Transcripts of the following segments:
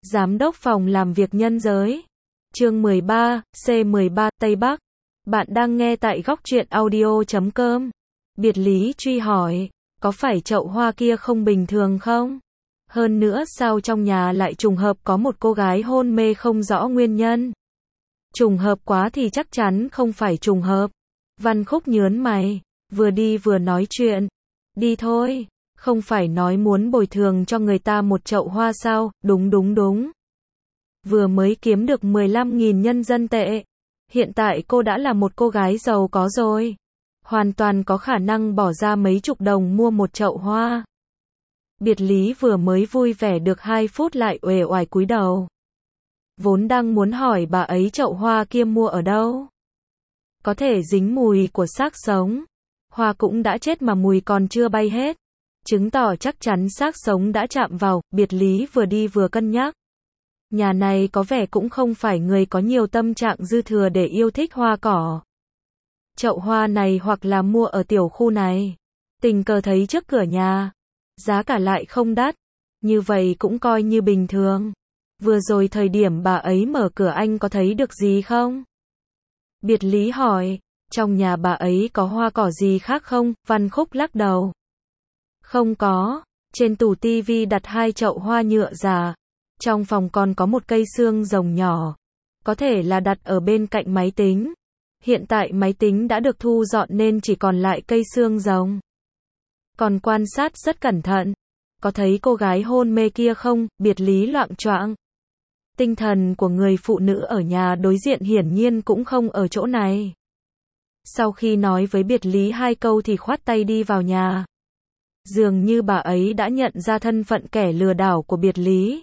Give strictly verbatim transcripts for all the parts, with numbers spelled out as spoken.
Giám đốc phòng làm việc nhân giới. Chương mười ba, C mười ba, Tây Bắc. Bạn đang nghe tại góc truyện audio chấm com. Biệt lý truy hỏi, có phải chậu hoa kia không bình thường không? Hơn nữa sao trong nhà lại trùng hợp có một cô gái hôn mê không rõ nguyên nhân? Trùng hợp quá thì chắc chắn không phải trùng hợp. Văn Khúc nhớn mày, vừa đi vừa nói chuyện. Đi thôi, không phải nói muốn bồi thường cho người ta một chậu hoa sao? Đúng đúng đúng. Vừa mới kiếm được mười lăm nghìn nhân dân tệ. Hiện tại cô đã là một cô gái giàu có rồi. Hoàn toàn có khả năng bỏ ra mấy chục đồng mua một chậu hoa. Biệt lý vừa mới vui vẻ được hai phút lại uể oải cúi đầu. Vốn đang muốn hỏi bà ấy chậu hoa kia mua ở đâu. Có thể dính mùi của xác sống. Hoa cũng đã chết mà mùi còn chưa bay hết. Chứng tỏ chắc chắn xác sống đã chạm vào. Biệt lý vừa đi vừa cân nhắc. Nhà này có vẻ cũng không phải người có nhiều tâm trạng dư thừa để yêu thích hoa cỏ. Chậu hoa này hoặc là mua ở tiểu khu này. Tình cờ thấy trước cửa nhà. Giá cả lại không đắt. Như vậy cũng coi như bình thường. Vừa rồi thời điểm bà ấy mở cửa anh có thấy được gì không? Biệt lý hỏi, trong nhà bà ấy có hoa cỏ gì khác không? Văn Khúc lắc đầu. Không có, trên tủ tivi đặt hai chậu hoa nhựa già. Trong phòng còn có một cây xương rồng nhỏ. Có thể là đặt ở bên cạnh máy tính. Hiện tại máy tính đã được thu dọn nên chỉ còn lại cây xương rồng. Còn quan sát rất cẩn thận. Có thấy cô gái hôn mê kia không? Biệt lý loạng choạng. Tinh thần của người phụ nữ ở nhà đối diện hiển nhiên cũng không ở chỗ này. Sau khi nói với biệt lý hai câu thì khoát tay đi vào nhà. Dường như bà ấy đã nhận ra thân phận kẻ lừa đảo của biệt lý.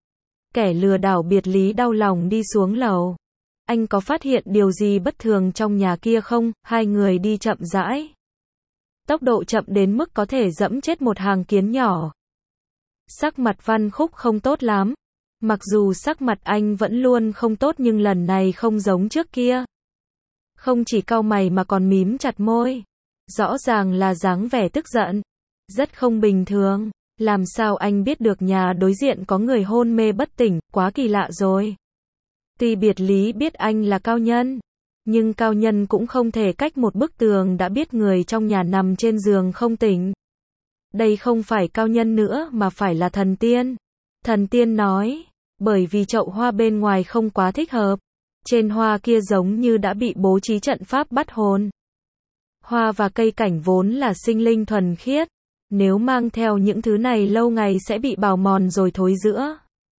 Kẻ lừa đảo. Biệt lý đau lòng đi xuống lầu. Anh có phát hiện điều gì bất thường trong nhà kia không? Hai người đi chậm rãi. Tốc độ chậm đến mức có thể dẫm chết một hàng kiến nhỏ. Sắc mặt Văn Khúc không tốt lắm. Mặc dù sắc mặt anh vẫn luôn không tốt nhưng lần này không giống trước kia. Không chỉ cau mày mà còn mím chặt môi. Rõ ràng là dáng vẻ tức giận. Rất không bình thường. Làm sao anh biết được nhà đối diện có người hôn mê bất tỉnh, quá kỳ lạ rồi. Tuy biệt lý biết anh là cao nhân. Nhưng cao nhân cũng không thể cách một bức tường đã biết người trong nhà nằm trên giường không tỉnh. Đây không phải cao nhân nữa mà phải là thần tiên. Thần tiên nói, bởi vì chậu hoa bên ngoài không quá thích hợp. Trên hoa kia giống như đã bị bố trí trận pháp bắt hồn. Hoa và cây cảnh vốn là sinh linh thuần khiết. Nếu mang theo những thứ này lâu ngày sẽ bị bào mòn rồi thối rữa.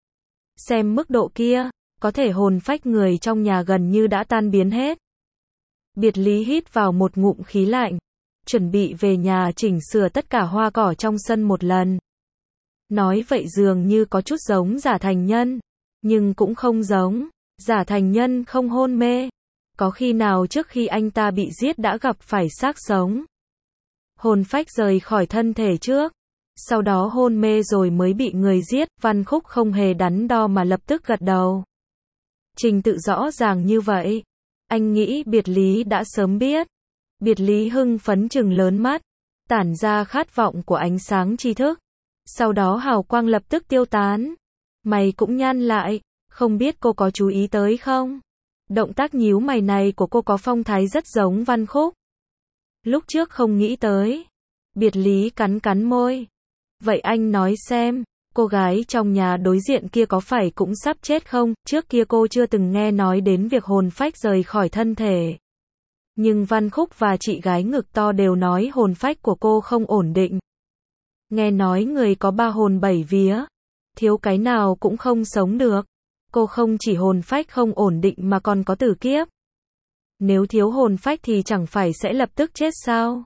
Xem mức độ kia, có thể hồn phách người trong nhà gần như đã tan biến hết. Biệt lý hít vào một ngụm khí lạnh. Chuẩn bị về nhà chỉnh sửa tất cả hoa cỏ trong sân một lần. Nói vậy dường như có chút giống Giả Thành Nhân. Nhưng cũng không giống. Giả Thành Nhân không hôn mê. Có khi nào trước khi anh ta bị giết đã gặp phải xác sống. Hồn phách rời khỏi thân thể trước. Sau đó hôn mê rồi mới bị người giết. Văn Khúc không hề đắn đo mà lập tức gật đầu. Trình tự rõ ràng như vậy. Anh nghĩ biệt lý đã sớm biết. Biệt lý hưng phấn trừng lớn mắt. Tản ra khát vọng của ánh sáng tri thức. Sau đó hào quang lập tức tiêu tán. Mày cũng nhăn lại. Không biết cô có chú ý tới không? Động tác nhíu mày này của cô có phong thái rất giống Văn Khúc. Lúc trước không nghĩ tới. Biệt lý cắn cắn môi. Vậy anh nói xem, cô gái trong nhà đối diện kia có phải cũng sắp chết không? Trước kia cô chưa từng nghe nói đến việc hồn phách rời khỏi thân thể. Nhưng Văn Khúc và chị gái ngực to đều nói hồn phách của cô không ổn định. Nghe nói người có ba hồn bảy vía. Thiếu cái nào cũng không sống được. Cô không chỉ hồn phách không ổn định mà còn có tử kiếp. Nếu thiếu hồn phách thì chẳng phải sẽ lập tức chết sao?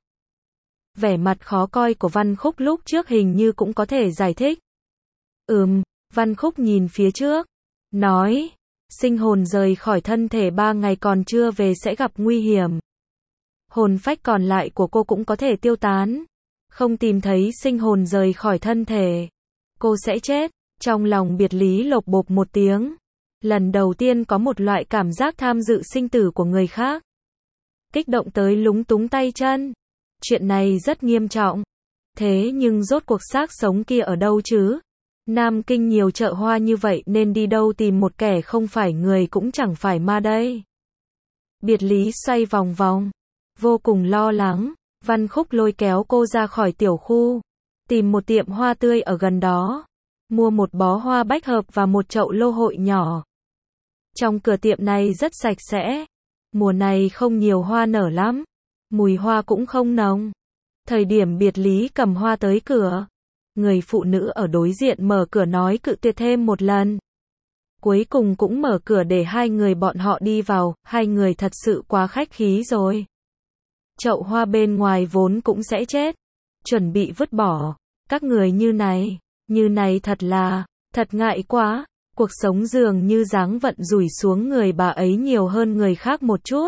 Vẻ mặt khó coi của Văn Khúc lúc trước hình như cũng có thể giải thích. Ừm, Văn Khúc nhìn phía trước. Nói, sinh hồn rời khỏi thân thể ba ngày còn chưa về sẽ gặp nguy hiểm. Hồn phách còn lại của cô cũng có thể tiêu tán. Không tìm thấy sinh hồn rời khỏi thân thể. Cô sẽ chết. Trong lòng biệt lý lộc bộp một tiếng. Lần đầu tiên có một loại cảm giác tham dự sinh tử của người khác. Kích động tới lúng túng tay chân. Chuyện này rất nghiêm trọng. Thế nhưng rốt cuộc xác sống kia ở đâu chứ? Nam Kinh nhiều chợ hoa như vậy nên đi đâu tìm một kẻ không phải người cũng chẳng phải ma đây. Biệt Lý xoay vòng vòng, vô cùng lo lắng. Văn Khúc lôi kéo cô ra khỏi tiểu khu, tìm một tiệm hoa tươi ở gần đó, mua một bó hoa bách hợp và một chậu lô hội nhỏ. Trong cửa tiệm này rất sạch sẽ, mùa này không nhiều hoa nở lắm, mùi hoa cũng không nồng. Thời điểm Biệt Lý cầm hoa tới cửa, người phụ nữ ở đối diện mở cửa nói cự tuyệt thêm một lần. Cuối cùng cũng mở cửa để hai người bọn họ đi vào, hai người thật sự quá khách khí rồi. Chậu hoa bên ngoài vốn cũng sẽ chết, chuẩn bị vứt bỏ. Các người như này, như này thật là, thật ngại quá. Cuộc sống dường như dáng vận rủi xuống người bà ấy nhiều hơn người khác một chút.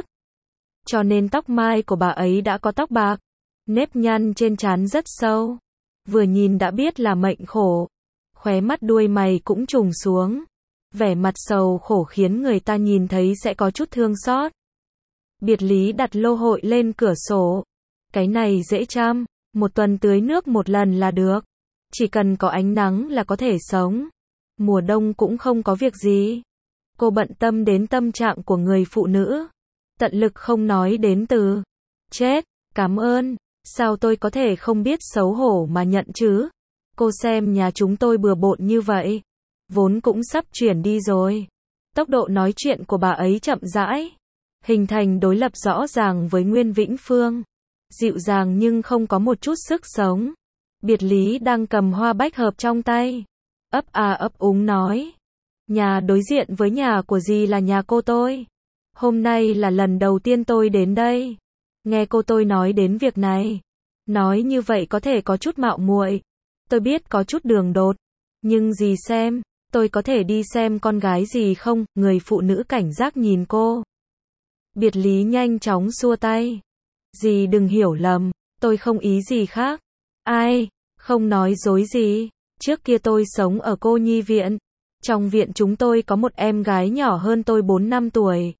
Cho nên tóc mai của bà ấy đã có tóc bạc, nếp nhăn trên trán rất sâu. Vừa nhìn đã biết là mệnh khổ. Khóe mắt đuôi mày cũng trùng xuống. Vẻ mặt sầu khổ khiến người ta nhìn thấy sẽ có chút thương xót. Biệt Lý đặt lô hội lên cửa sổ. Cái này dễ chăm, một tuần tưới nước một lần là được. Chỉ cần có ánh nắng là có thể sống. Mùa đông cũng không có việc gì. Cô bận tâm đến tâm trạng của người phụ nữ. Tận lực không nói đến từ chết, cảm ơn. Sao tôi có thể không biết xấu hổ mà nhận chứ? Cô xem nhà chúng tôi bừa bộn như vậy. Vốn cũng sắp chuyển đi rồi. Tốc độ nói chuyện của bà ấy chậm rãi, hình thành đối lập rõ ràng với Nguyên Vĩnh Phương. Dịu dàng nhưng không có một chút sức sống. Biệt Lý đang cầm hoa bách hợp trong tay, ấp à ấp úng nói. Nhà đối diện với nhà của dì là nhà cô tôi. Hôm nay là lần đầu tiên tôi đến đây. Nghe cô tôi nói đến việc này. Nói như vậy có thể có chút mạo muội. Tôi biết có chút đường đột. Nhưng dì xem, tôi có thể đi xem con gái dì không? Người phụ nữ cảnh giác nhìn cô. Biệt Lý nhanh chóng xua tay. Dì đừng hiểu lầm, tôi không ý gì khác. Ai, không nói dối gì. Trước kia tôi sống ở cô nhi viện. Trong viện chúng tôi có một em gái nhỏ hơn tôi bốn năm tuổi.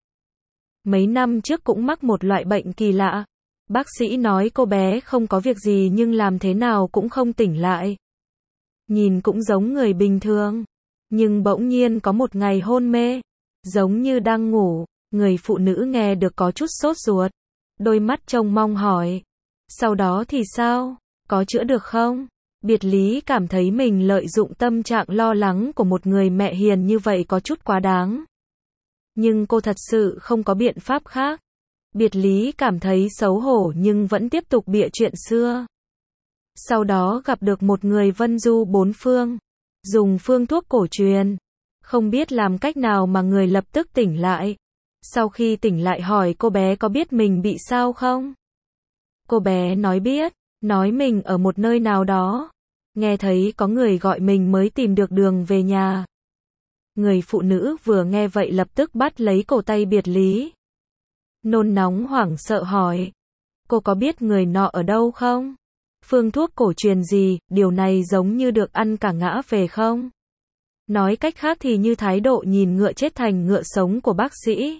Mấy năm trước cũng mắc một loại bệnh kỳ lạ. Bác sĩ nói cô bé không có việc gì nhưng làm thế nào cũng không tỉnh lại. Nhìn cũng giống người bình thường. Nhưng bỗng nhiên có một ngày hôn mê. Giống như đang ngủ. Người phụ nữ nghe được có chút sốt ruột. Đôi mắt trông mong hỏi. Sau đó thì sao? Có chữa được không? Biệt Lý cảm thấy mình lợi dụng tâm trạng lo lắng của một người mẹ hiền như vậy có chút quá đáng. Nhưng cô thật sự không có biện pháp khác. Biệt Lý cảm thấy xấu hổ nhưng vẫn tiếp tục bịa chuyện xưa. Sau đó gặp được một người vân du bốn phương. Dùng phương thuốc cổ truyền. Không biết làm cách nào mà người lập tức tỉnh lại. Sau khi tỉnh lại hỏi cô bé có biết mình bị sao không? Cô bé nói biết. Nói mình ở một nơi nào đó. Nghe thấy có người gọi mình mới tìm được đường về nhà. Người phụ nữ vừa nghe vậy lập tức bắt lấy cổ tay Biệt Lý. Nôn nóng hoảng sợ hỏi. Cô có biết người nọ ở đâu không? Phương thuốc cổ truyền gì, điều này giống như được ăn cả ngã về không? Nói cách khác thì như thái độ nhìn ngựa chết thành ngựa sống của bác sĩ.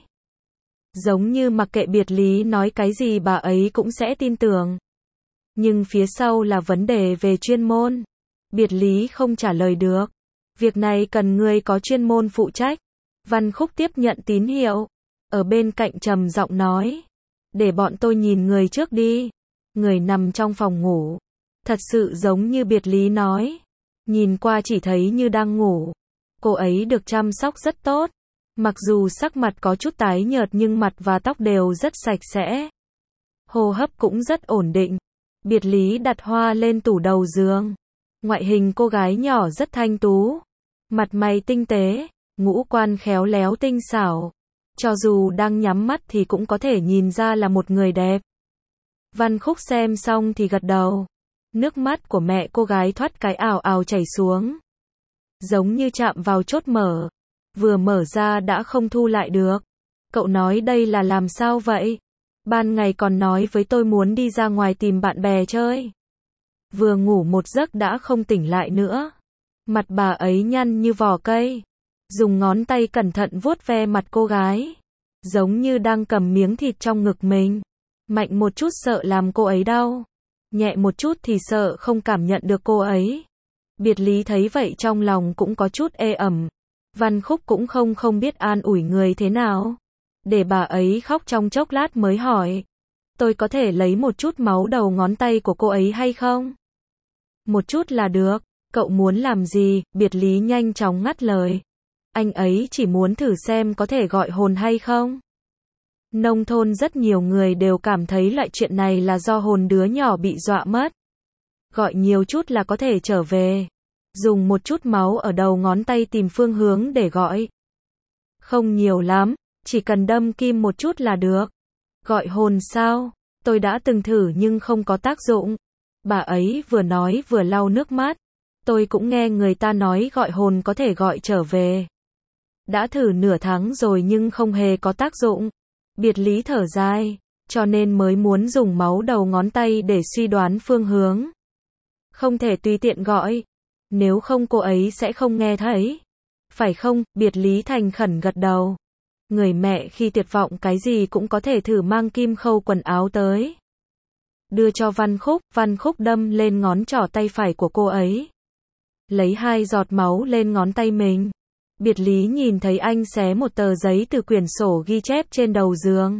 Giống như mặc kệ Biệt Lý nói cái gì bà ấy cũng sẽ tin tưởng. Nhưng phía sau là vấn đề về chuyên môn. Biệt Lý không trả lời được. Việc này cần người có chuyên môn phụ trách. Văn Khúc tiếp nhận tín hiệu. Ở bên cạnh trầm giọng nói. Để bọn tôi nhìn người trước đi. Người nằm trong phòng ngủ. Thật sự giống như Biệt Lý nói. Nhìn qua chỉ thấy như đang ngủ. Cô ấy được chăm sóc rất tốt. Mặc dù sắc mặt có chút tái nhợt nhưng mặt và tóc đều rất sạch sẽ. Hô hấp cũng rất ổn định. Biệt Lý đặt hoa lên tủ đầu giường. Ngoại hình cô gái nhỏ rất thanh tú. Mặt mày tinh tế, ngũ quan khéo léo tinh xảo. Cho dù đang nhắm mắt thì cũng có thể nhìn ra là một người đẹp. Văn Khúc xem xong thì gật đầu. Nước mắt của mẹ cô gái thoát cái ào ào chảy xuống. Giống như chạm vào chốt mở. Vừa mở ra đã không thu lại được. Cậu nói đây là làm sao vậy? Ban ngày còn nói với tôi muốn đi ra ngoài tìm bạn bè chơi. Vừa ngủ một giấc đã không tỉnh lại nữa. Mặt bà ấy nhăn như vỏ cây. Dùng ngón tay cẩn thận vuốt ve mặt cô gái. Giống như đang cầm miếng thịt trong ngực mình. Mạnh một chút sợ làm cô ấy đau. Nhẹ một chút thì sợ không cảm nhận được cô ấy. Biệt Lý thấy vậy trong lòng cũng có chút ê ẩm. Văn Khúc cũng không không biết an ủi người thế nào. Để bà ấy khóc trong chốc lát mới hỏi. Tôi có thể lấy một chút máu đầu ngón tay của cô ấy hay không? Một chút là được. Cậu muốn làm gì? Biệt Lý nhanh chóng ngắt lời. Anh ấy chỉ muốn thử xem có thể gọi hồn hay không. Nông thôn rất nhiều người đều cảm thấy loại chuyện này là do hồn đứa nhỏ bị dọa mất. Gọi nhiều chút là có thể trở về. Dùng một chút máu ở đầu ngón tay tìm phương hướng để gọi. Không nhiều lắm, chỉ cần đâm kim một chút là được. Gọi hồn sao? Tôi đã từng thử nhưng không có tác dụng. Bà ấy vừa nói vừa lau nước mắt. Tôi cũng nghe người ta nói gọi hồn có thể gọi trở về. Đã thử nửa tháng rồi nhưng không hề có tác dụng. Biệt Lý thở dài, cho nên mới muốn dùng máu đầu ngón tay để suy đoán phương hướng. Không thể tùy tiện gọi, nếu không cô ấy sẽ không nghe thấy. Phải không? Biệt Lý thành khẩn gật đầu. Người mẹ khi tuyệt vọng cái gì cũng có thể thử mang kim khâu quần áo tới. Đưa cho Văn Khúc, Văn Khúc đâm lên ngón trỏ tay phải của cô ấy. Lấy hai giọt máu lên ngón tay mình. Biệt Lý nhìn thấy anh xé một tờ giấy từ quyển sổ ghi chép trên đầu giường.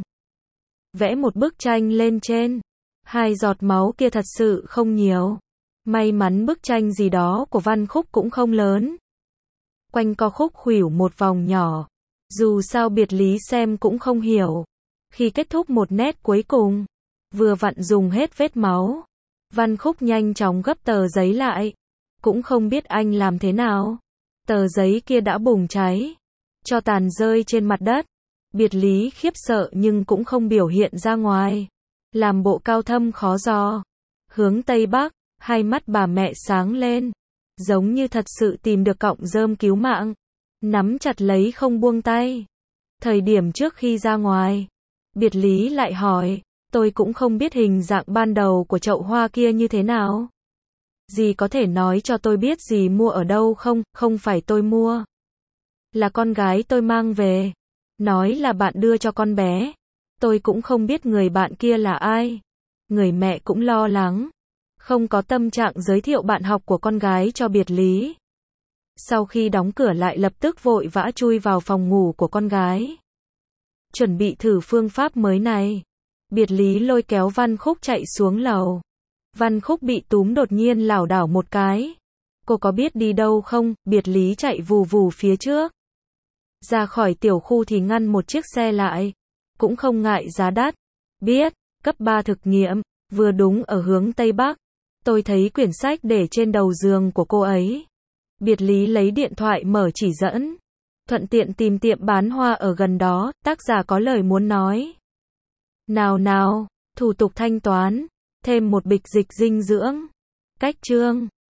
Vẽ một bức tranh lên trên. Hai giọt máu kia thật sự không nhiều. May mắn bức tranh gì đó của Văn Khúc cũng không lớn. Quanh co khúc khuỷu một vòng nhỏ. Dù sao Biệt Lý xem cũng không hiểu. Khi kết thúc một nét cuối cùng, vừa vặn dùng hết vết máu. Văn Khúc nhanh chóng gấp tờ giấy lại. Cũng không biết anh làm thế nào. Tờ giấy kia đã bùng cháy. Tro tàn rơi trên mặt đất. Biệt Lý khiếp sợ nhưng cũng không biểu hiện ra ngoài. Làm bộ cao thâm khó dò. Hướng Tây Bắc, hai mắt bà mẹ sáng lên. Giống như thật sự tìm được cọng rơm cứu mạng. Nắm chặt lấy không buông tay. Thời điểm trước khi ra ngoài, Biệt Lý lại hỏi, tôi cũng không biết hình dạng ban đầu của chậu hoa kia như thế nào. Dì có thể nói cho tôi biết dì mua ở đâu không? Không phải tôi mua. Là con gái tôi mang về. Nói là bạn đưa cho con bé. Tôi cũng không biết người bạn kia là ai. Người mẹ cũng lo lắng. Không có tâm trạng giới thiệu bạn học của con gái cho Biệt Lý. Sau khi đóng cửa lại lập tức vội vã chui vào phòng ngủ của con gái. Chuẩn bị thử phương pháp mới này. Biệt Lý lôi kéo Văn Khúc chạy xuống lầu. Văn Khúc bị túm đột nhiên lảo đảo một cái. Cô có biết đi đâu không? Biệt Lý chạy vù vù phía trước. Ra khỏi tiểu khu thì ngăn một chiếc xe lại. Cũng không ngại giá đắt. Biết, cấp ba thực nghiệm, vừa đúng ở hướng Tây Bắc. Tôi thấy quyển sách để trên đầu giường của cô ấy. Biệt Lý lấy điện thoại mở chỉ dẫn. Thuận tiện tìm tiệm bán hoa ở gần đó, tác giả có lời muốn nói. Nào nào, thủ tục thanh toán. Thêm một bịch dịch dinh dưỡng. Cách chương.